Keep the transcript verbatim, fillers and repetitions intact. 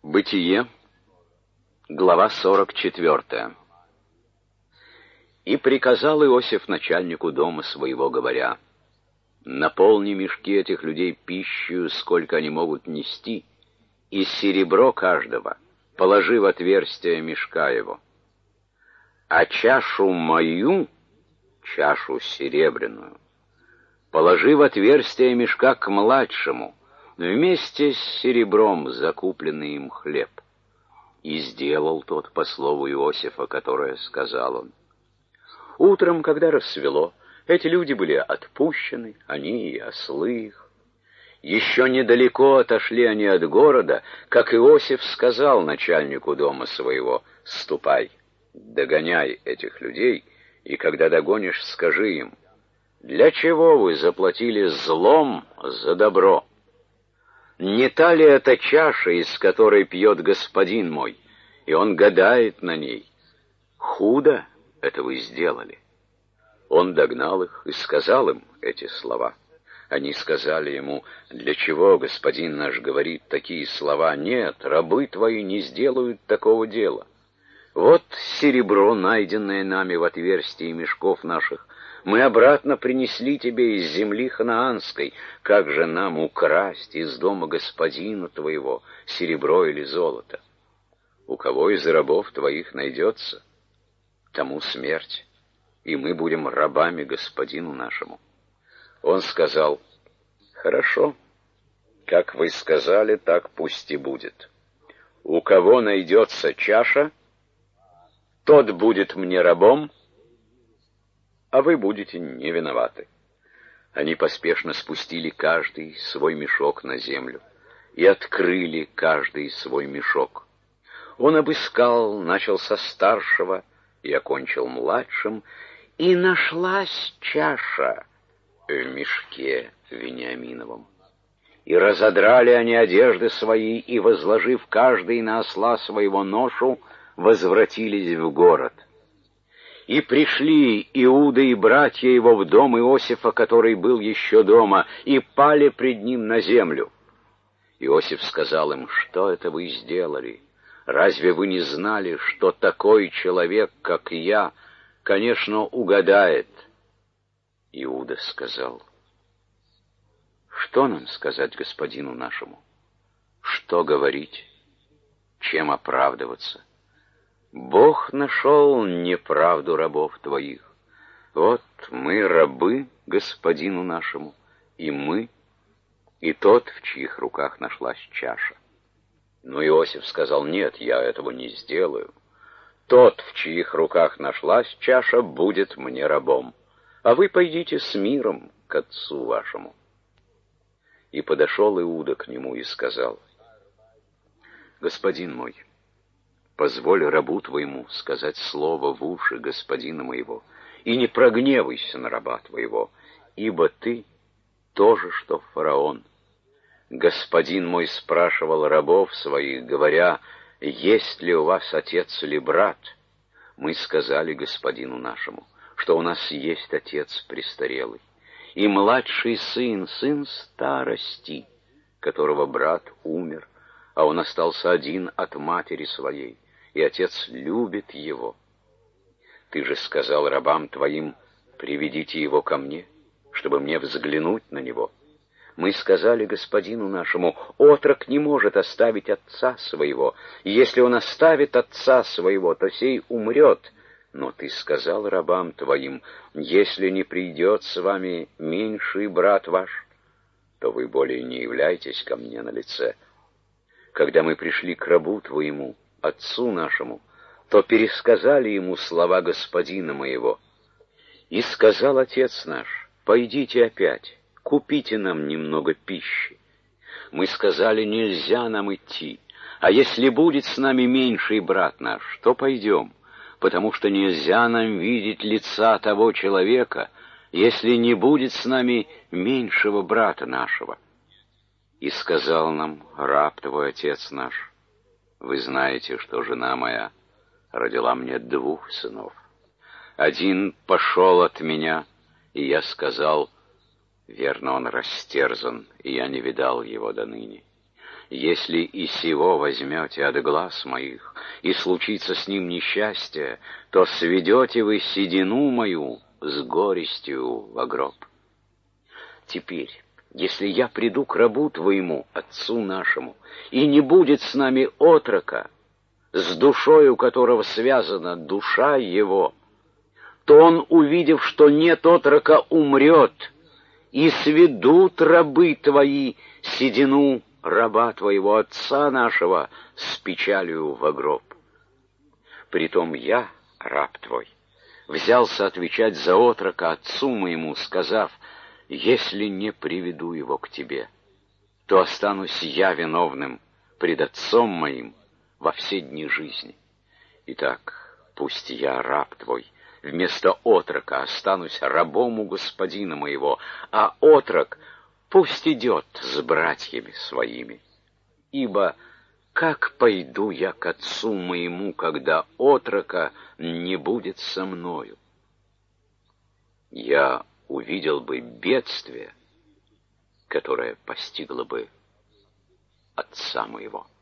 Бытие, глава сорок четвёртая. «И приказал Иосиф начальнику дома своего, говоря: наполни мешки этих людей пищей, сколько они могут нести, и серебро каждого положи в отверстие мешка его. А чашу мою, чашу серебряную, положи в отверстие мешка к младшему, вместе с серебром закупленный им хлеб». И сделал тот по слову Иосифа, которое сказал он. Утром, когда рассвело, эти люди были отпущены, они и ослы их. Еще недалеко отошли они от города, как Иосиф сказал начальнику дома своего: «Ступай, догоняй этих людей, и когда догонишь, скажи им: для чего вы заплатили злом за добро? Не та ли это чаша, из которой пьет господин мой, и он гадает на ней? Худо это вы сделали». Он догнал их и сказал им эти слова. Они сказали ему: «Для чего господин наш говорит такие слова? Нет, рабы твои не сделают такого дела. Вот серебро, найденное нами в отверстии мешков наших, мы обратно принесли тебе из земли ханаанской. Как же нам украсть из дома господина твоего серебро или золото? У кого из рабов твоих найдется, тому смерть, и мы будем рабами господину нашему». Он сказал: «Хорошо, как вы сказали, так пусть и будет. У кого найдется чаша, тот будет мне рабом, а вы будете не виноваты». Они поспешно спустили каждый свой мешок на землю и открыли каждый свой мешок. Он обыскал, начал со старшего и окончил младшим, и нашлась чаша в мешке Вениаминовом. И разодрали они одежды свои, и, возложив каждый на осла своего ношу, возвратились в город. И пришли Иуда и братья его в дом Иосифа, который был еще дома, и пали пред ним на землю. Иосиф сказал им: «Что это вы сделали? Разве вы не знали, что такой человек, как я, конечно, угадает?» Иуда сказал: «Что нам сказать господину нашему? Что говорить? Чем оправдываться? Бог нашел неправду рабов твоих. Вот мы рабы господину нашему, и мы, и тот, в чьих руках нашлась чаша». Но Иосиф сказал: «Нет, я этого не сделаю. Тот, в чьих руках нашлась чаша, будет мне рабом, а вы пойдите с миром к отцу вашему». И подошел Иуда к нему и сказал: «Господин мой, позволь рабу твоему сказать слово в уши господина моего, и не прогневайся на раба твоего, ибо ты тоже, что фараон. Господин мой спрашивал рабов своих, говоря: есть ли у вас отец или брат? Мы сказали господину нашему, что у нас есть отец престарелый, и младший сын, сын старости, которого брат умер, а он остался один от матери своей, и отец любит его. Ты же сказал рабам твоим: приведите его ко мне, чтобы мне взглянуть на него. Мы сказали господину нашему: отрок не может оставить отца своего, и если он оставит отца своего, то сей умрет. Но ты сказал рабам твоим: если не придет с вами меньший брат ваш, то вы более не являйтесь ко мне на лице. Когда мы пришли к рабу твоему, отцу нашему, то пересказали ему слова господина моего. И сказал отец наш: пойдите опять, купите нам немного пищи. Мы сказали: нельзя нам идти, а если будет с нами меньший брат наш, то пойдем, потому что нельзя нам видеть лица того человека, если не будет с нами меньшего брата нашего. И сказал нам раб твой, отец наш: вы знаете, что жена моя родила мне двух сынов. Один пошел от меня, и я сказал: верно, он растерзан, и я не видал его до ныне. Если и сего возьмете от глаз моих, и случится с ним несчастье, то сведете вы седину мою с горестью во гроб. Теперь, если я приду к рабу твоему, отцу нашему, и не будет с нами отрока, с душой у которого связана душа его, то он, увидев, что нет отрока, умрет, и сведут рабы твои седину раба твоего отца нашего с печалью во гроб. Притом я, раб твой, взялся отвечать за отрока отцу моему, сказав: если не приведу его к тебе, то останусь я виновным пред отцом моим во все дни жизни. Итак, пусть я, раб твой, вместо отрока останусь рабом у господина моего, а отрок пусть идет с братьями своими. Ибо как пойду я к отцу моему, когда отрока не будет со мною? Я увидел бы бедствие, которое постигло бы отца моего.